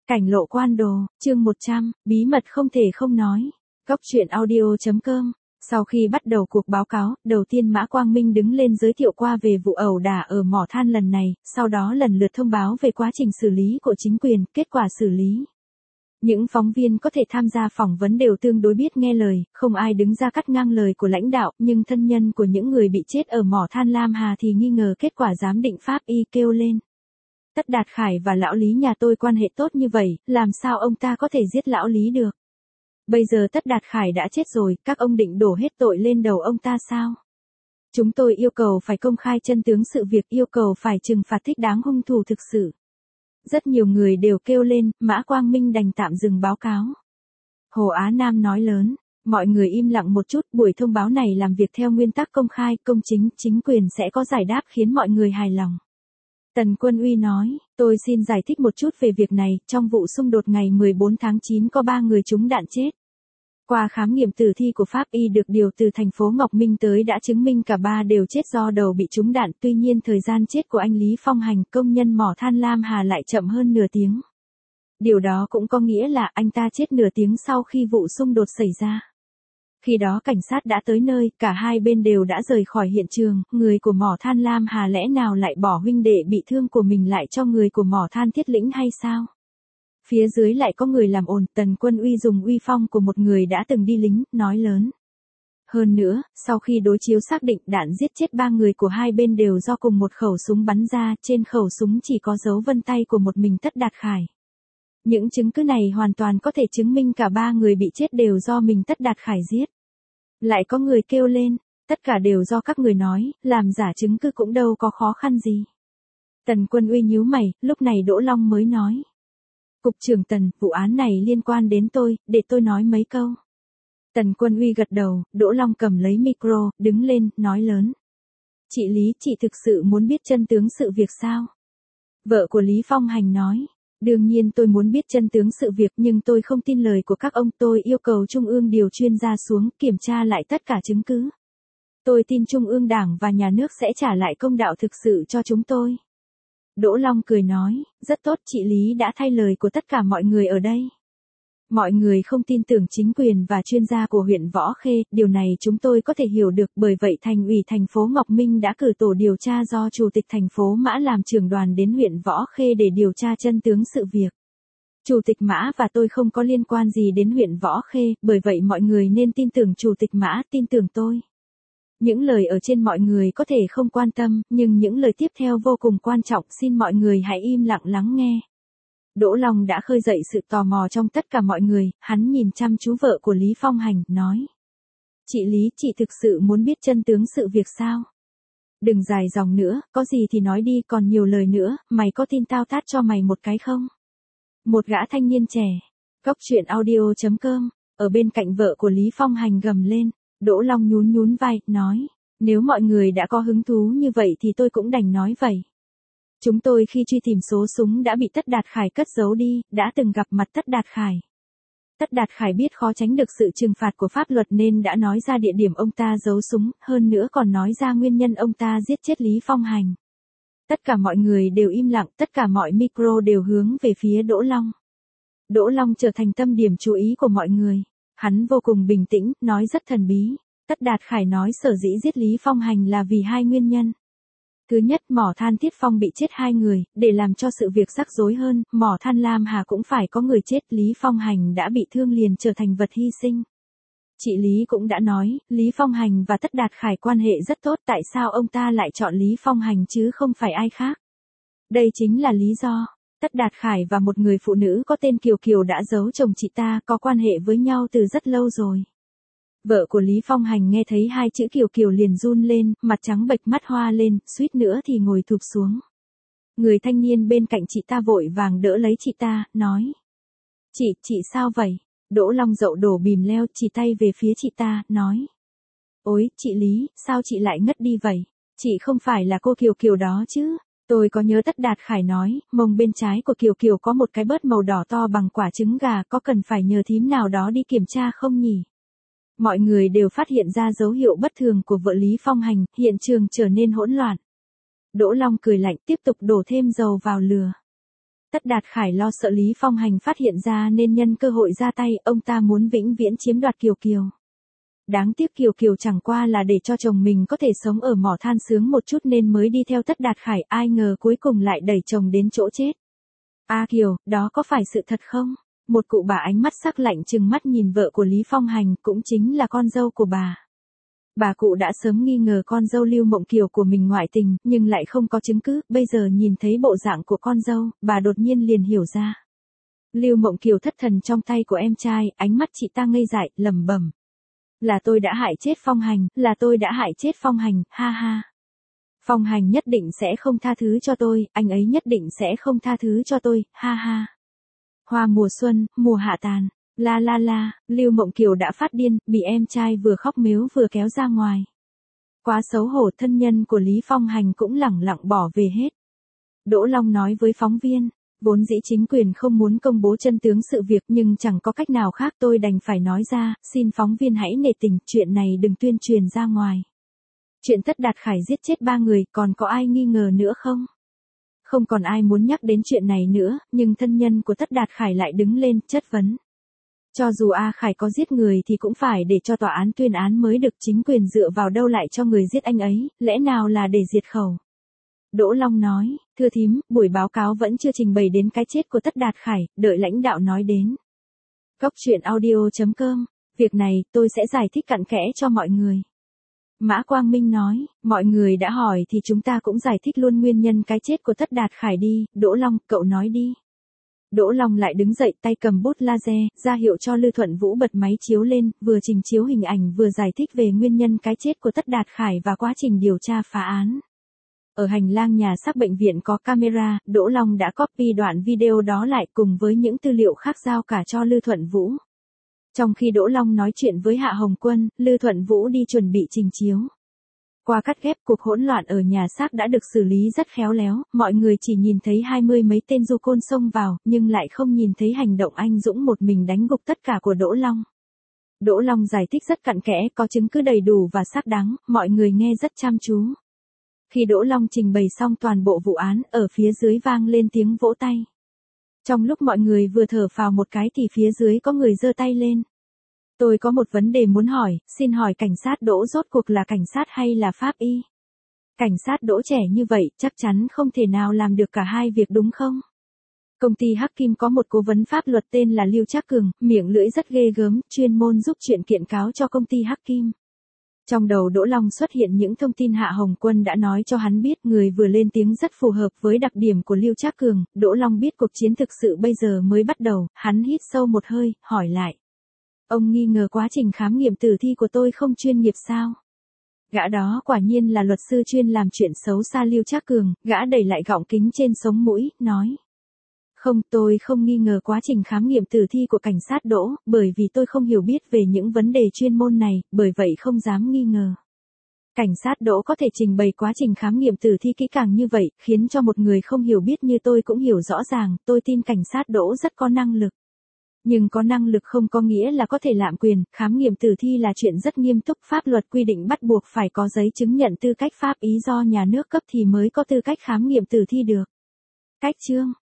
Cảnh lộ quan đồ, chương 100, bí mật không thể không nói. Góc truyện audio.com. Sau khi bắt đầu cuộc báo cáo, đầu tiên Mã Quang Minh đứng lên giới thiệu qua về vụ ẩu đả ở mỏ than lần này, sau đó lần lượt thông báo về quá trình xử lý của chính quyền, kết quả xử lý. Những phóng viên có thể tham gia phỏng vấn đều tương đối biết nghe lời, không ai đứng ra cắt ngang lời của lãnh đạo, nhưng thân nhân của những người bị chết ở mỏ than Lam Hà thì nghi ngờ kết quả giám định pháp y, kêu lên. Tất Đạt Khải và lão Lý nhà tôi quan hệ tốt như vậy, làm sao ông ta có thể giết lão Lý được? Bây giờ Tất Đạt Khải đã chết rồi, các ông định đổ hết tội lên đầu ông ta sao? Chúng tôi yêu cầu phải công khai chân tướng sự việc, yêu cầu phải trừng phạt thích đáng hung thủ thực sự. Rất nhiều người đều kêu lên, Mã Quang Minh đành tạm dừng báo cáo. Hồ Á Nam nói lớn, mọi người im lặng một chút, buổi thông báo này làm việc theo nguyên tắc công khai, công chính, chính quyền sẽ có giải đáp khiến mọi người hài lòng. Tần Quân Uy nói, tôi xin giải thích một chút về việc này, trong vụ xung đột ngày 14 tháng 9 có 3 người trúng đạn chết. Qua khám nghiệm tử thi của pháp y được điều từ thành phố Ngọc Minh tới đã chứng minh cả 3 đều chết do đầu bị trúng đạn, tuy nhiên thời gian chết của anh Lý Phong Hành, công nhân mỏ than Lam Hà lại chậm hơn nửa tiếng. Điều đó cũng có nghĩa là anh ta chết nửa tiếng sau khi vụ xung đột xảy ra. Khi đó cảnh sát đã tới nơi, cả hai bên đều đã rời khỏi hiện trường, người của mỏ than Lam Hà lẽ nào lại bỏ huynh đệ bị thương của mình lại cho người của mỏ than Thiết Lĩnh hay sao? Phía dưới lại có người làm ồn, Tần Quân Uy dùng uy phong của một người đã từng đi lính, nói lớn. Hơn nữa, sau khi đối chiếu xác định đạn giết chết 3 người của hai bên đều do cùng một khẩu súng bắn ra, trên khẩu súng chỉ có dấu vân tay của một mình Tất Đạt Khải. Những chứng cứ này hoàn toàn có thể chứng minh cả 3 người bị chết đều do mình Tất Đạt Khải giết. Lại có người kêu lên, tất cả đều do các người nói, làm giả chứng cứ cũng đâu có khó khăn gì. Tần Quân Uy nhíu mày, lúc này Đỗ Long mới nói. Cục trưởng Tần, vụ án này liên quan đến tôi, để tôi nói mấy câu. Tần Quân Uy gật đầu, Đỗ Long cầm lấy micro, đứng lên, nói lớn. Chị Lý, chị thực sự muốn biết chân tướng sự việc sao? Vợ của Lý Phong Hành nói. Đương nhiên tôi muốn biết chân tướng sự việc nhưng tôi không tin lời của các ông, tôi yêu cầu Trung ương điều chuyên gia xuống kiểm tra lại tất cả chứng cứ. Tôi tin Trung ương Đảng và Nhà nước sẽ trả lại công đạo thực sự cho chúng tôi. Đỗ Long cười nói, rất tốt, chị Lý đã thay lời của tất cả mọi người ở đây. Mọi người không tin tưởng chính quyền và chuyên gia của huyện Võ Khê, điều này chúng tôi có thể hiểu được, bởi vậy thành ủy thành phố Ngọc Minh đã cử tổ điều tra do Chủ tịch thành phố Mã làm trưởng đoàn đến huyện Võ Khê để điều tra chân tướng sự việc. Chủ tịch Mã và tôi không có liên quan gì đến huyện Võ Khê, bởi vậy mọi người nên tin tưởng Chủ tịch Mã, tin tưởng tôi. Những lời ở trên mọi người có thể không quan tâm, nhưng những lời tiếp theo vô cùng quan trọng, xin mọi người hãy im lặng lắng nghe. Đỗ Long đã khơi dậy sự tò mò trong tất cả mọi người, hắn nhìn chăm chú vợ của Lý Phong Hành, nói. Chị Lý, chị thực sự muốn biết chân tướng sự việc sao? Đừng dài dòng nữa, có gì thì nói đi, còn nhiều lời nữa, mày có tin tao tát cho mày một cái không? Một gã thanh niên trẻ. Góc truyện audio.com, ở bên cạnh vợ của Lý Phong Hành gầm lên, Đỗ Long nhún nhún vai, nói. Nếu mọi người đã có hứng thú như vậy thì tôi cũng đành nói vậy. Chúng tôi khi truy tìm số súng đã bị Tất Đạt Khải cất giấu đi, đã từng gặp mặt Tất Đạt Khải. Tất Đạt Khải biết khó tránh được sự trừng phạt của pháp luật nên đã nói ra địa điểm ông ta giấu súng, hơn nữa còn nói ra nguyên nhân ông ta giết chết Lý Phong Hành. Tất cả mọi người đều im lặng, tất cả mọi micro đều hướng về phía Đỗ Long. Đỗ Long trở thành tâm điểm chú ý của mọi người. Hắn vô cùng bình tĩnh, nói rất thần bí. Tất Đạt Khải nói sở dĩ giết Lý Phong Hành là vì 2 nguyên nhân. Thứ nhất, mỏ than Thiết Phong bị chết 2 người, để làm cho sự việc rắc rối hơn, mỏ than Lam Hà cũng phải có người chết, Lý Phong Hành đã bị thương liền trở thành vật hy sinh. Chị Lý cũng đã nói, Lý Phong Hành và Tất Đạt Khải quan hệ rất tốt, tại sao ông ta lại chọn Lý Phong Hành chứ không phải ai khác? Đây chính là lý do. Tất Đạt Khải và một người phụ nữ có tên Kiều Kiều đã giấu chồng chị ta, có quan hệ với nhau từ rất lâu rồi. Vợ của Lý Phong Hành nghe thấy 2 chữ Kiều Kiều liền run lên, mặt trắng bệch mắt hoa lên, suýt nữa thì ngồi thụp xuống. Người thanh niên bên cạnh chị ta vội vàng đỡ lấy chị ta, nói. Chị sao vậy? Đỗ Long dậu đổ bìm leo, chỉ tay về phía chị ta, nói. Ôi, chị Lý, sao chị lại ngất đi vậy? Chị không phải là cô Kiều Kiều đó chứ? Tôi có nhớ Tất Đạt Khải nói, mông bên trái của Kiều Kiều có một cái bớt màu đỏ to bằng quả trứng gà, có cần phải nhờ thím nào đó đi kiểm tra không nhỉ? Mọi người đều phát hiện ra dấu hiệu bất thường của vợ Lý Phong Hành, hiện trường trở nên hỗn loạn. Đỗ Long cười lạnh tiếp tục đổ thêm dầu vào lửa. Tất Đạt Khải lo sợ Lý Phong Hành phát hiện ra nên nhân cơ hội ra tay, ông ta muốn vĩnh viễn chiếm đoạt Kiều Kiều. Đáng tiếc Kiều Kiều chẳng qua là để cho chồng mình có thể sống ở mỏ than sướng một chút nên mới đi theo Tất Đạt Khải, ai ngờ cuối cùng lại đẩy chồng đến chỗ chết. A Kiều, đó có phải sự thật không? Một cụ bà ánh mắt sắc lạnh trừng mắt nhìn vợ của Lý Phong Hành, cũng chính là con dâu của bà. Bà cụ đã sớm nghi ngờ con dâu Lưu Mộng Kiều của mình ngoại tình, nhưng lại không có chứng cứ, bây giờ nhìn thấy bộ dạng của con dâu, bà đột nhiên liền hiểu ra. Lưu Mộng Kiều thất thần trong tay của em trai, ánh mắt chị ta ngây dại, lẩm bẩm. Là tôi đã hại chết Phong Hành, là tôi đã hại chết Phong Hành, ha ha. Phong Hành nhất định sẽ không tha thứ cho tôi, anh ấy nhất định sẽ không tha thứ cho tôi, ha ha. Hoa mùa xuân, mùa hạ tàn. La la la, Lưu Mộng Kiều đã phát điên, bị em trai vừa khóc mếu vừa kéo ra ngoài. Quá xấu hổ, thân nhân của Lý Phong Hành cũng lẳng lặng bỏ về hết. Đỗ Long nói với phóng viên, vốn dĩ chính quyền không muốn công bố chân tướng sự việc nhưng chẳng có cách nào khác, tôi đành phải nói ra, xin phóng viên hãy nể tình, chuyện này đừng tuyên truyền ra ngoài. Chuyện Tất Đạt Khải giết chết 3 người, còn có ai nghi ngờ nữa không? Không còn ai muốn nhắc đến chuyện này nữa, nhưng thân nhân của Tất Đạt Khải lại đứng lên, chất vấn. Cho dù A Khải có giết người thì cũng phải để cho tòa án tuyên án mới được, chính quyền dựa vào đâu lại cho người giết anh ấy, lẽ nào là để diệt khẩu? Đỗ Long nói, thưa thím, buổi báo cáo vẫn chưa trình bày đến cái chết của Tất Đạt Khải, đợi lãnh đạo nói đến. Cốc truyện audio.com, việc này tôi sẽ giải thích cặn kẽ cho mọi người. Mã Quang Minh nói, mọi người đã hỏi thì chúng ta cũng giải thích luôn nguyên nhân cái chết của Tất Đạt Khải đi, Đỗ Long, cậu nói đi. Đỗ Long lại đứng dậy, tay cầm bút laser, ra hiệu cho Lư Thuận Vũ bật máy chiếu lên, vừa trình chiếu hình ảnh vừa giải thích về nguyên nhân cái chết của Tất Đạt Khải và quá trình điều tra phá án. Ở hành lang nhà xác bệnh viện có camera, Đỗ Long đã copy đoạn video đó lại cùng với những tư liệu khác giao cả cho Lư Thuận Vũ. Trong khi Đỗ Long nói chuyện với Hạ Hồng Quân, Lư Thuận Vũ đi chuẩn bị trình chiếu. Qua cắt ghép, cuộc hỗn loạn ở nhà xác đã được xử lý rất khéo léo, mọi người chỉ nhìn thấy 20 mấy tên du côn xông vào, nhưng lại không nhìn thấy hành động anh dũng một mình đánh gục tất cả của Đỗ Long. Đỗ Long giải thích rất cặn kẽ, có chứng cứ đầy đủ và xác đáng, mọi người nghe rất chăm chú. Khi Đỗ Long trình bày xong toàn bộ vụ án, ở phía dưới vang lên tiếng vỗ tay. Trong lúc mọi người vừa thở phào một cái thì phía dưới có người giơ tay lên. Tôi có một vấn đề muốn hỏi, xin hỏi cảnh sát Đỗ rốt cuộc là cảnh sát hay là pháp y? Cảnh sát Đỗ trẻ như vậy, chắc chắn không thể nào làm được cả hai việc đúng không? Công ty Hắc Kim có một cố vấn pháp luật tên là Lưu Trác Cường, miệng lưỡi rất ghê gớm, chuyên môn giúp chuyện kiện cáo cho công ty Hắc Kim. Trong đầu Đỗ Long xuất hiện những thông tin Hạ Hồng Quân đã nói cho hắn biết, người vừa lên tiếng rất phù hợp với đặc điểm của Lưu Trác Cường. Đỗ Long biết cuộc chiến thực sự bây giờ mới bắt đầu, hắn hít sâu một hơi, hỏi lại. Ông nghi ngờ quá trình khám nghiệm tử thi của tôi không chuyên nghiệp sao? Gã đó quả nhiên là luật sư chuyên làm chuyện xấu xa Lưu Trác Cường, gã đẩy lại gọng kính trên sống mũi, nói. Không, tôi không nghi ngờ quá trình khám nghiệm tử thi của cảnh sát Đỗ, bởi vì tôi không hiểu biết về những vấn đề chuyên môn này, bởi vậy không dám nghi ngờ. Cảnh sát Đỗ có thể trình bày quá trình khám nghiệm tử thi kỹ càng như vậy, khiến cho một người không hiểu biết như tôi cũng hiểu rõ ràng, tôi tin cảnh sát Đỗ rất có năng lực. Nhưng có năng lực không có nghĩa là có thể lạm quyền, khám nghiệm tử thi là chuyện rất nghiêm túc, pháp luật quy định bắt buộc phải có giấy chứng nhận tư cách pháp y do nhà nước cấp thì mới có tư cách khám nghiệm tử thi được. Cách chương